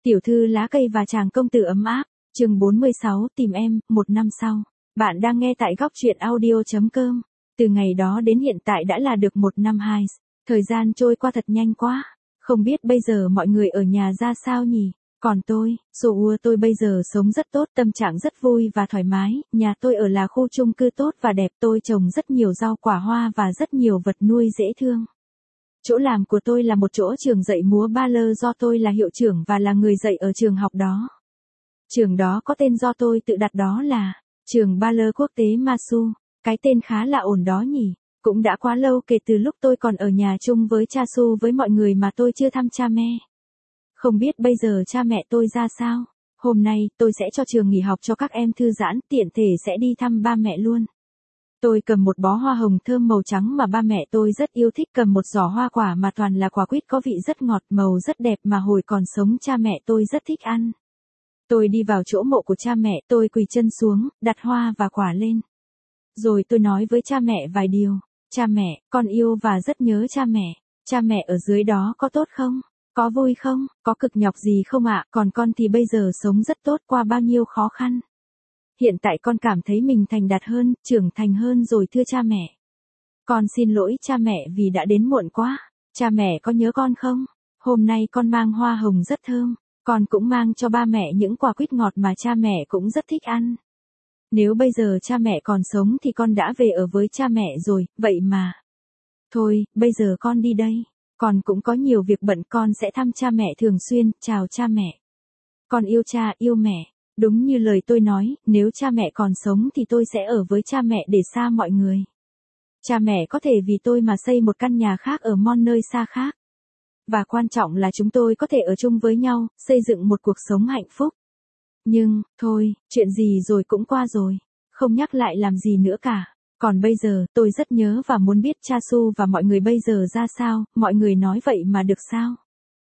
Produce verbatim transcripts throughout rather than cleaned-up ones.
Tiểu thư lá cây và chàng công tử ấm áp, chương bốn mươi sáu, tìm em, một năm sau. Bạn đang nghe tại góc truyện audio chấm com. Từ ngày đó đến hiện tại đã là được một năm hai. Thời gian trôi qua thật nhanh quá. Không biết bây giờ mọi người ở nhà ra sao nhỉ? Còn tôi, Soua tôi bây giờ sống rất tốt, tâm trạng rất vui và thoải mái. Nhà tôi ở là khu chung cư tốt và đẹp, tôi trồng rất nhiều rau quả hoa và rất nhiều vật nuôi dễ thương. Chỗ làm của tôi là một chỗ trường dạy múa ba lơ do tôi là hiệu trưởng và là người dạy ở trường học đó. Trường đó có tên do tôi tự đặt, đó là Trường Ba Lơ Quốc tế Masu. Cái tên khá là ổn đó nhỉ. Cũng đã quá lâu kể từ lúc tôi còn ở nhà chung với cha Su với mọi người mà tôi chưa thăm cha mẹ. Không biết bây giờ cha mẹ tôi ra sao. Hôm nay tôi sẽ cho trường nghỉ học cho các em thư giãn, tiện thể sẽ đi thăm ba mẹ luôn. Tôi cầm một bó hoa hồng thơm màu trắng mà ba mẹ tôi rất yêu thích, cầm một giỏ hoa quả mà toàn là quả quýt có vị rất ngọt, màu rất đẹp mà hồi còn sống cha mẹ tôi rất thích ăn. Tôi đi vào chỗ mộ của cha mẹ, tôi quỳ chân xuống, đặt hoa và quả lên. Rồi tôi nói với cha mẹ vài điều. Cha mẹ, con yêu và rất nhớ cha mẹ. Cha mẹ ở dưới đó có tốt không? Có vui không? Có cực nhọc gì không ạ? Còn con thì bây giờ sống rất tốt qua bao nhiêu khó khăn. Hiện tại con cảm thấy mình thành đạt hơn, trưởng thành hơn rồi thưa cha mẹ. Con xin lỗi cha mẹ vì đã đến muộn quá. Cha mẹ có nhớ con không? Hôm nay con mang hoa hồng rất thơm. Con cũng mang cho ba mẹ những quả quýt ngọt mà cha mẹ cũng rất thích ăn. Nếu bây giờ cha mẹ còn sống thì con đã về ở với cha mẹ rồi, vậy mà. Thôi, bây giờ con đi đây. Con cũng có nhiều việc bận, con sẽ thăm cha mẹ thường xuyên, chào cha mẹ. Con yêu cha, yêu mẹ. Đúng như lời tôi nói, nếu cha mẹ còn sống thì tôi sẽ ở với cha mẹ để xa mọi người. Cha mẹ có thể vì tôi mà xây một căn nhà khác ở Mon nơi xa khác. Và quan trọng là chúng tôi có thể ở chung với nhau, xây dựng một cuộc sống hạnh phúc. Nhưng, thôi, chuyện gì rồi cũng qua rồi. Không nhắc lại làm gì nữa cả. Còn bây giờ, tôi rất nhớ và muốn biết cha Su và mọi người bây giờ ra sao, mọi người nói vậy mà được sao?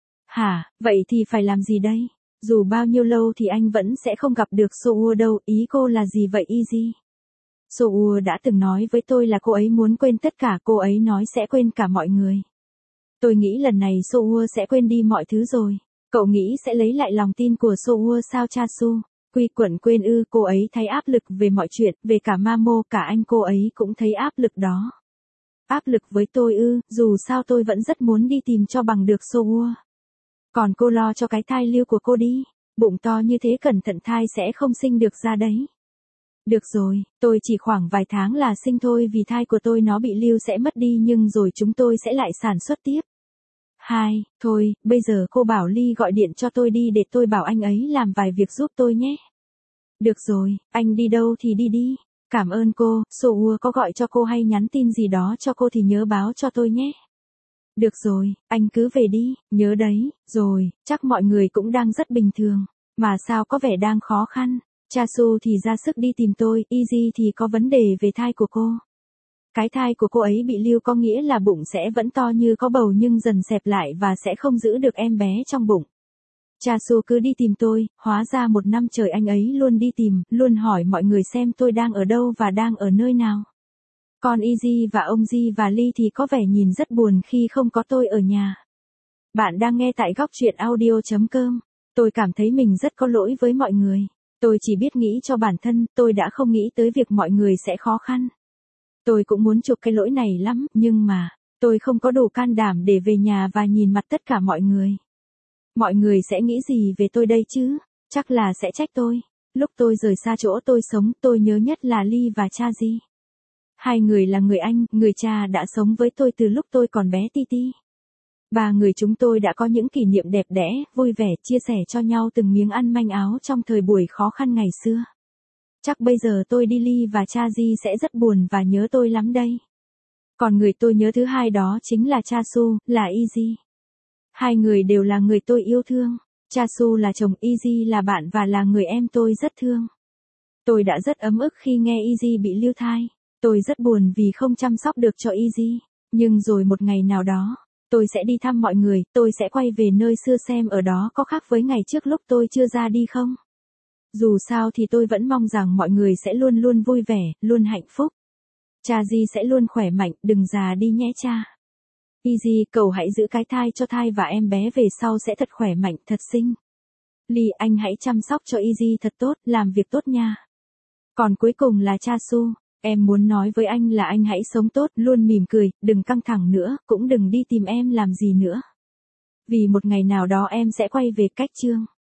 Hả, vậy thì phải làm gì đây? Dù bao nhiêu lâu thì anh vẫn sẽ không gặp được Soua đâu, ý cô là gì vậy Easy? Soua đã từng nói với tôi là cô ấy muốn quên tất cả, cô ấy nói sẽ quên cả mọi người. Tôi nghĩ lần này Soua sẽ quên đi mọi thứ rồi. Cậu nghĩ sẽ lấy lại lòng tin của Soua sao cha Su? Quy quẩn quên ư? Cô ấy thấy áp lực về mọi chuyện, về cả Mamo, cả anh cô ấy cũng thấy áp lực đó. Áp lực với tôi ư? Dù sao tôi vẫn rất muốn đi tìm cho bằng được Soua. Còn cô lo cho cái thai lưu của cô đi. Bụng to như thế cẩn thận thai sẽ không sinh được ra đấy. Được rồi, tôi chỉ khoảng vài tháng là sinh thôi, vì thai của tôi nó bị lưu sẽ mất đi nhưng rồi chúng tôi sẽ lại sản xuất tiếp. Hai, thôi, bây giờ cô bảo Ly gọi điện cho tôi đi để tôi bảo anh ấy làm vài việc giúp tôi nhé. Được rồi, anh đi đâu thì đi đi. Cảm ơn cô, Soua có gọi cho cô hay nhắn tin gì đó cho cô thì nhớ báo cho tôi nhé. Được rồi, anh cứ về đi, nhớ đấy, rồi, chắc mọi người cũng đang rất bình thường, mà sao có vẻ đang khó khăn. Cha Su thì ra sức đi tìm tôi, Easy thì có vấn đề về thai của cô. Cái thai của cô ấy bị lưu có nghĩa là bụng sẽ vẫn to như có bầu nhưng dần xẹp lại và sẽ không giữ được em bé trong bụng. Cha Su cứ đi tìm tôi, hóa ra một năm trời anh ấy luôn đi tìm, luôn hỏi mọi người xem tôi đang ở đâu và đang ở nơi nào. Còn Easy và ông Ji và Ly thì có vẻ nhìn rất buồn khi không có tôi ở nhà. Bạn đang nghe tại góc truyện audio chấm com. Tôi cảm thấy mình rất có lỗi với mọi người. Tôi chỉ biết nghĩ cho bản thân, tôi đã không nghĩ tới việc mọi người sẽ khó khăn. Tôi cũng muốn chuộc cái lỗi này lắm, nhưng mà, tôi không có đủ can đảm để về nhà và nhìn mặt tất cả mọi người. Mọi người sẽ nghĩ gì về tôi đây chứ? Chắc là sẽ trách tôi. Lúc tôi rời xa chỗ tôi sống, tôi nhớ nhất là Ly và cha Ji. Hai người là người anh, người cha đã sống với tôi từ lúc tôi còn bé ti ti. Ba người chúng tôi đã có những kỷ niệm đẹp đẽ, vui vẻ, chia sẻ cho nhau từng miếng ăn manh áo trong thời buổi khó khăn ngày xưa. Chắc bây giờ tôi đi Ly và cha Ji sẽ rất buồn và nhớ tôi lắm đây. Còn người tôi nhớ thứ hai đó chính là cha Su, là Easy. Hai người đều là người tôi yêu thương. Cha Su là chồng, Easy là bạn và là người em tôi rất thương. Tôi đã rất ấm ức khi nghe Easy bị lưu thai. Tôi rất buồn vì không chăm sóc được cho Easy. Nhưng rồi một ngày nào đó, tôi sẽ đi thăm mọi người, tôi sẽ quay về nơi xưa xem ở đó có khác với ngày trước lúc tôi chưa ra đi không. Dù sao thì tôi vẫn mong rằng mọi người sẽ luôn luôn vui vẻ, luôn hạnh phúc. Cha Ji sẽ luôn khỏe mạnh, đừng già đi nhé cha. Easy, cậu hãy giữ cái thai cho thai và em bé về sau sẽ thật khỏe mạnh, thật xinh. Ly, anh hãy chăm sóc cho Easy thật tốt, làm việc tốt nha. Còn cuối cùng là Cha Su, em muốn nói với anh là anh hãy sống tốt, luôn mỉm cười, đừng căng thẳng nữa, cũng đừng đi tìm em làm gì nữa. Vì một ngày nào đó em sẽ quay về cách chương.